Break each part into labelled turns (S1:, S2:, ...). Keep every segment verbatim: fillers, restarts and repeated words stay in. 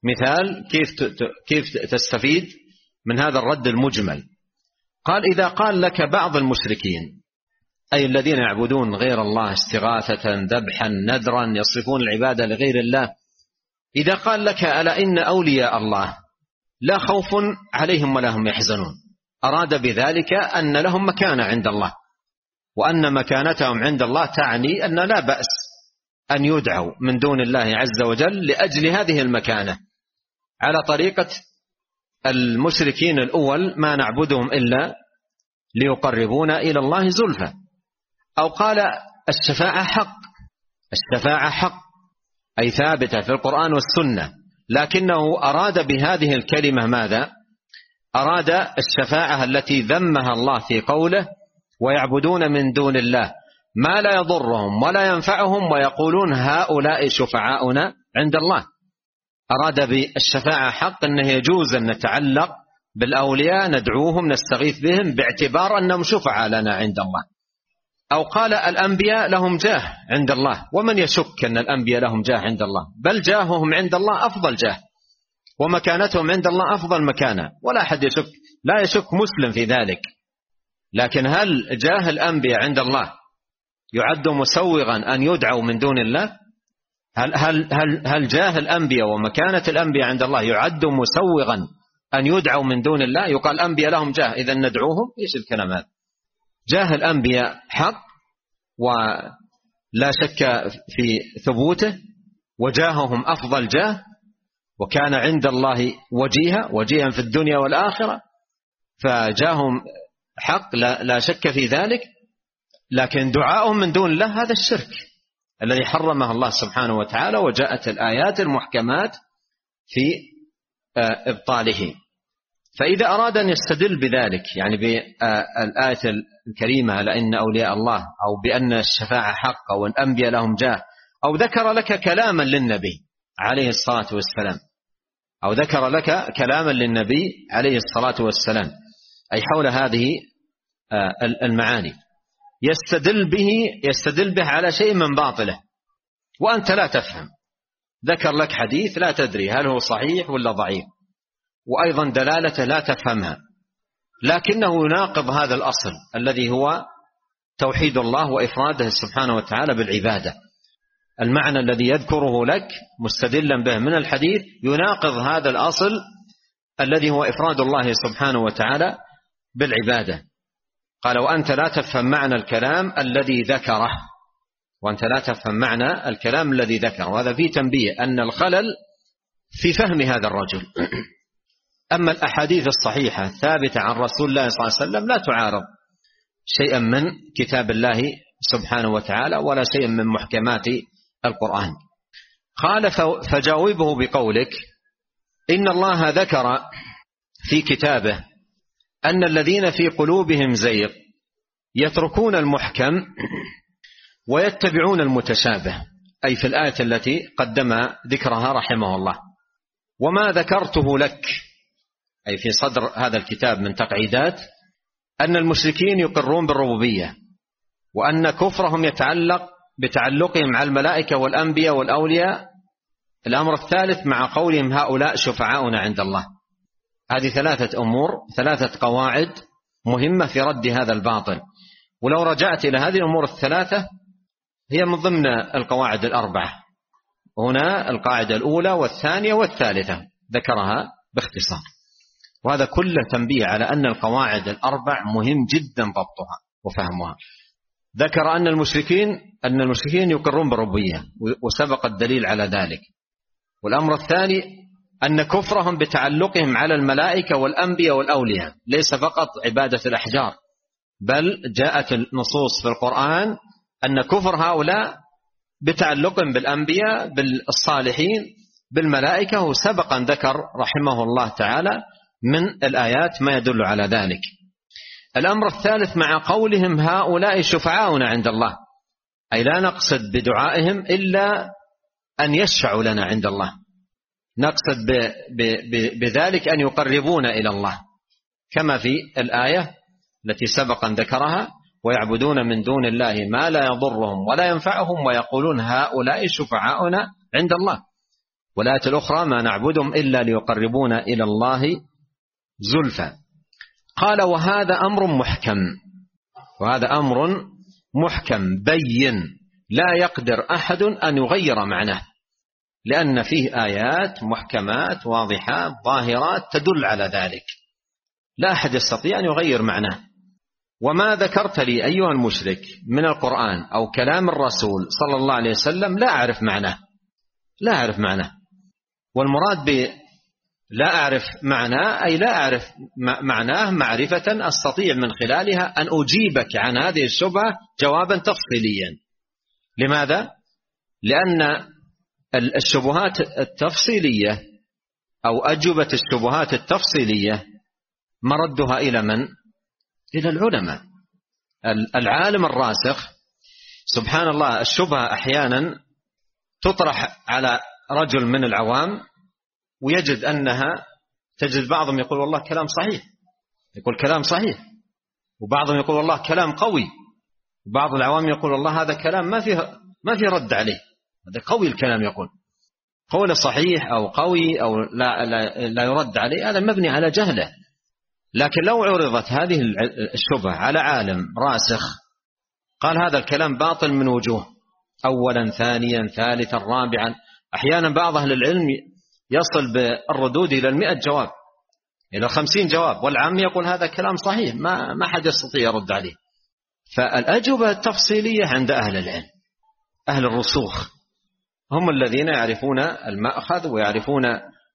S1: مثال كيف كيف تستفيد من هذا الرد المجمل. قال: إذا قال لك بعض المشركين، أي الذين يعبدون غير الله استغاثة ذبحا نذرا يصرفون العبادة لغير الله، إذا قال لك: ألا إن أولياء الله لا خوف عليهم ولا هم يحزنون، أراد بذلك أن لهم مكانة عند الله، وأن مكانتهم عند الله تعني أن لا بأس أن يدعوا من دون الله عز وجل لأجل هذه المكانة، على طريقة المشركين الأول: ما نعبدهم إلا ليقربونا إلى الله زلفى. أو قال: الشفاعة حق، الشفاعة حق أي ثابتة في القرآن والسنة، لكنه أراد بهذه الكلمة ماذا؟ أراد الشفاعة التي ذمها الله في قوله: ويعبدون من دون الله ما لا يضرهم ولا ينفعهم ويقولون هؤلاء شفعاؤنا عند الله. أراد بالشفاعة حق أنه يجوز أن نتعلق بالأولياء، ندعوهم نستغيث بهم باعتبار أنهم شفعاء لنا عند الله. أو قال: الأنبياء لهم جاه عند الله، ومن يشك أن الأنبياء لهم جاه عند الله؟ بل جاههم عند الله أفضل جاه، ومكانتهم عند الله أفضل مكانة، ولا أحد يشك، لا يشك مسلم في ذلك. لكن هل جاه الأنبياء عند الله يعد مسوغا أن يدعوا من دون الله؟ هل, هل, هل, هل جاه الأنبياء ومكانة الأنبياء عند الله يعد مسوغا أن يدعوا من دون الله؟ يقال الأنبياء لهم جاه إذا ندعوهم؟ إيش الكلام هذا؟ جاه الأنبياء حق ولا شك في ثبوته، وجاههم أفضل جاه، وكان عند الله وجيها وجيها في الدنيا والآخرة، فجاههم حق لا, لا شك في ذلك. لكن دعاؤهم من دون الله هذا الشرك الذي حرمه الله سبحانه وتعالى، وجاءت الآيات المحكمات في إبطاله. فإذا أراد أن يستدل بذلك، يعني بالآية الكريمة لأن أولياء الله، أو بأن الشفاعة حق، أو الأنبياء لهم جاه، أو ذكر لك كلاما للنبي عليه الصلاة والسلام، أو ذكر لك كلاما للنبي عليه الصلاة والسلام أي حول هذه المعاني، يستدل به يستدل به على شيء من باطله وأنت لا تفهم. ذكر لك حديث لا تدري هل هو صحيح ولا ضعيف، وأيضا دلالته لا تفهمها، لكنه يناقض هذا الأصل الذي هو توحيد الله وإفراده سبحانه وتعالى بالعبادة. المعنى الذي يذكره لك مستدلا به من الحديث يناقض هذا الأصل الذي هو إفراد الله سبحانه وتعالى بالعبادة. قال: وأنت لا تفهم معنى الكلام الذي ذكره، وأنت لا تفهم معنى الكلام الذي ذكره. وهذا فيه تنبيه أن الخلل في فهم هذا الرجل. أما الأحاديث الصحيحة الثابتة عن رسول الله صلى الله عليه وسلم لا تعارض شيئا من كتاب الله سبحانه وتعالى ولا شيئا من محكمات القرآن. قال: فجاوبه بقولك: إن الله ذكر في كتابه أن الذين في قلوبهم زيغ يتركون المحكم ويتبعون المتشابه، أي في الآية التي قدم ذكرها رحمه الله. وما ذكرته لك، أي في صدر هذا الكتاب من تقعيدات، أن المشركين يقرون بالربوبية، وأن كفرهم يتعلق بتعلقهم مع الملائكة والأنبياء والأولياء. الأمر الثالث مع قولهم هؤلاء شفعاؤنا عند الله. هذه ثلاثة أمور، ثلاثة قواعد مهمة في رد هذا الباطل. ولو رجعت إلى هذه الأمور الثلاثة هي من ضمن القواعد الأربعة. هنا القاعدة الأولى والثانية والثالثة ذكرها باختصار، وهذا كله تنبيه على أن القواعد الأربع مهم جدا ضبطها وفهمها. ذكر أن المشركين أن المشركين يقرون بالربوبية وسبق الدليل على ذلك. والأمر الثاني أن كفرهم بتعلقهم على الملائكة والأنبياء والأولياء ليس فقط عبادة الأحجار، بل جاءت النصوص في القرآن أن كفر هؤلاء بتعلقهم بالأنبياء بالصالحين بالملائكة، وسبق أن ذكر رحمه الله تعالى من الآيات ما يدل على ذلك. الأمر الثالث مع قولهم هؤلاء شفعاؤنا عند الله، أي لا نقصد بدعائهم إلا أن يشفعوا لنا عند الله، نقصد ب ب ب بذلك أن يقربونا إلى الله، كما في الآية التي سبق أن ذكرها: ويعبدون من دون الله ما لا يضرهم ولا ينفعهم ويقولون هؤلاء شفعاؤنا عند الله. والآية الأخرى ما نعبدهم إلا ليقربونا إلى الله زلفى. قال وهذا أمر محكم، وهذا أمر محكم بين لا يقدر أحد أن يغير معناه، لأن فيه آيات محكمات واضحات ظاهرات تدل على ذلك، لا أحد يستطيع أن يغير معناه. وما ذكرت لي أيها المشرك من القرآن أو كلام الرسول صلى الله عليه وسلم لا أعرف معناه، لا أعرف معناه. والمراد ب لا أعرف معناه أي لا أعرف معناه معرفة أستطيع من خلالها أن أجيبك عن هذه الشبهة جوابا تفصيليا. لماذا؟ لأن الشبهات التفصيلية أو أجوبة الشبهات التفصيلية مردها إلى من؟ إلى العلماء. العالم الراسخ سبحان الله، الشبهة أحيانا تطرح على رجل من العوام ويجد أنها تجد بعضهم يقول والله كلام صحيح، يقول كلام صحيح، وبعضهم يقول والله كلام قوي، وبعض العوام يقول والله هذا كلام ما فيه ما فيه رد عليه، هذا قوي الكلام، يقول قول صحيح أو قوي أو لا, لا, لا يرد عليه، هذا مبني على جهله. لكن لو عرضت هذه الشبهة على عالم راسخ قال هذا الكلام باطل من وجوه، أولا ثانيا ثالثا رابعا، أحيانا بعض أهل العلم يصل بالردود إلى المئة جواب، إلى خمسين جواب، والعام يقول هذا كلام صحيح ما ما حد يستطيع يرد عليه. فالأجوبة التفصيلية عند أهل العلم، أهل الرسوخ، هم الذين يعرفون المأخذ ويعرفون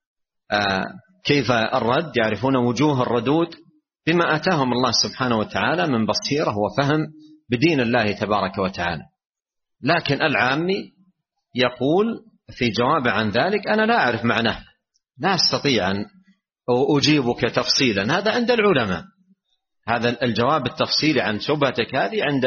S1: آه كيف الرد، يعرفون وجوه الردود بما آتاهم الله سبحانه وتعالى من بصيرة وفهم بدين الله تبارك وتعالى. لكن العامي يقول في جواب عن ذلك أنا لا أعرف معناه، لا أستطيع أن أجيبك تفصيلا، هذا عند العلماء، هذا الجواب التفصيلي عن شبهتك هذه عند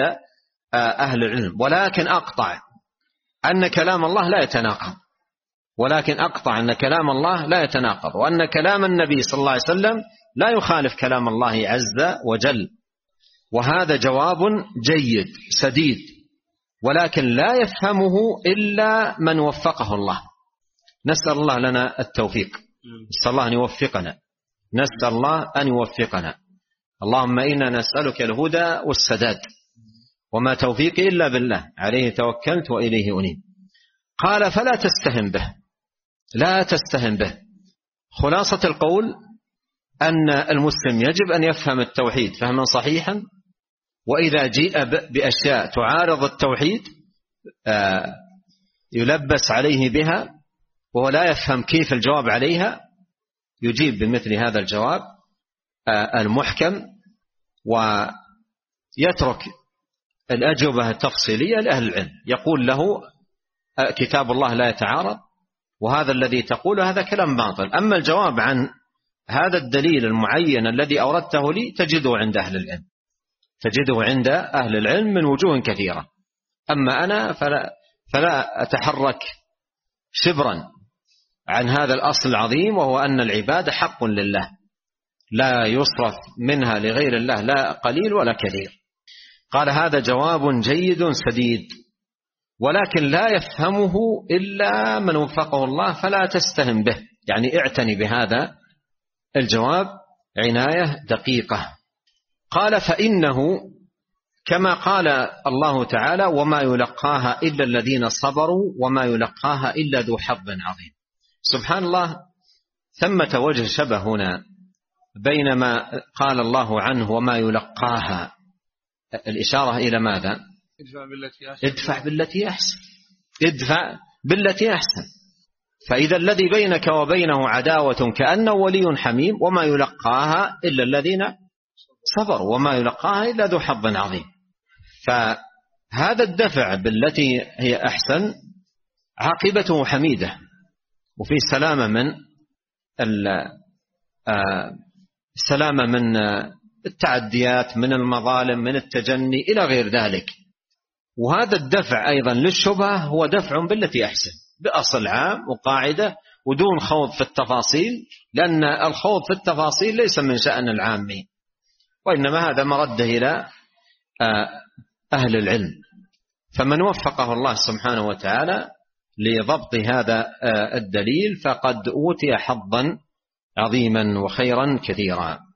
S1: أهل العلم. ولكن أقطع أن كلام الله لا يتناقض، ولكن أقطع أن كلام الله لا يتناقض، وأن كلام النبي صلى الله عليه وسلم لا يخالف كلام الله عز وجل. وهذا جواب جيد سديد، ولكن لا يفهمه إلا من وفقه الله. نسأل الله لنا التوفيق، نسأل الله أن يوفقنا، نسأل الله أن يوفقنا. اللهم إنا نسألك الهدى والسداد، وما توفيقي إلا بالله، عليه توكلت وإليه أنيب. قال فلا تستهن به، لا تستهن به. خلاصة القول أن المسلم يجب أن يفهم التوحيد فهما صحيحا، وإذا جيء بأشياء تعارض التوحيد يلبس عليه بها وهو لا يفهم كيف الجواب عليها، يجيب بمثل هذا الجواب المحكم، ويترك الأجوبة التفصيلية لأهل العلم. يقول له كتاب الله لا يتعارض، وهذا الذي تقوله هذا كلام باطل. أما الجواب عن هذا الدليل المعين الذي أوردته لي تجده عند أهل العلم، تجده عند أهل العلم من وجوه كثيرة. أما أنا فلا, فلا أتحرك شبرا عن هذا الأصل العظيم، وهو أن العبادة حق لله لا يصرف منها لغير الله لا قليل ولا كثير. قال هذا جواب جيد سديد، ولكن لا يفهمه إلا من وفقه الله، فلا تستهن به، يعني اعتني بهذا الجواب عناية دقيقة. قال فإنه كما قال الله تعالى وما يلقاها إلا الذين صبروا وما يلقاها إلا ذو حظ عظيم. سبحان الله، ثمة وجه شبه هنا بين ما قال الله عنه وما يلقاها، الإشارة إلى ماذا؟
S2: ادفع بالتي أحسن،
S1: ادفع بالتي أحسن، ادفع بالتي أحسن. فإذا الذي بينك وبينه عداوة كأنه ولي حميم، وما يلقاها إلا الذين صبروا وما يلقاها إلا ذو حظ عظيم. فهذا الدفع بالتي هي أحسن عاقبته حميدة، وفي سلامة من السلامة من التعديات، من المظالم، من التجني إلى غير ذلك. وهذا الدفع أيضا للشبهة هو دفع بالتي أحسن، بأصل عام وقاعدة ودون خوض في التفاصيل، لأن الخوض في التفاصيل ليس من شأن العامي، وإنما هذا مرده إلى أهل العلم. فمن وفقه الله سبحانه وتعالى لضبط هذا الدليل فقد أوتي حظا عظيما وخيرا كثيرا.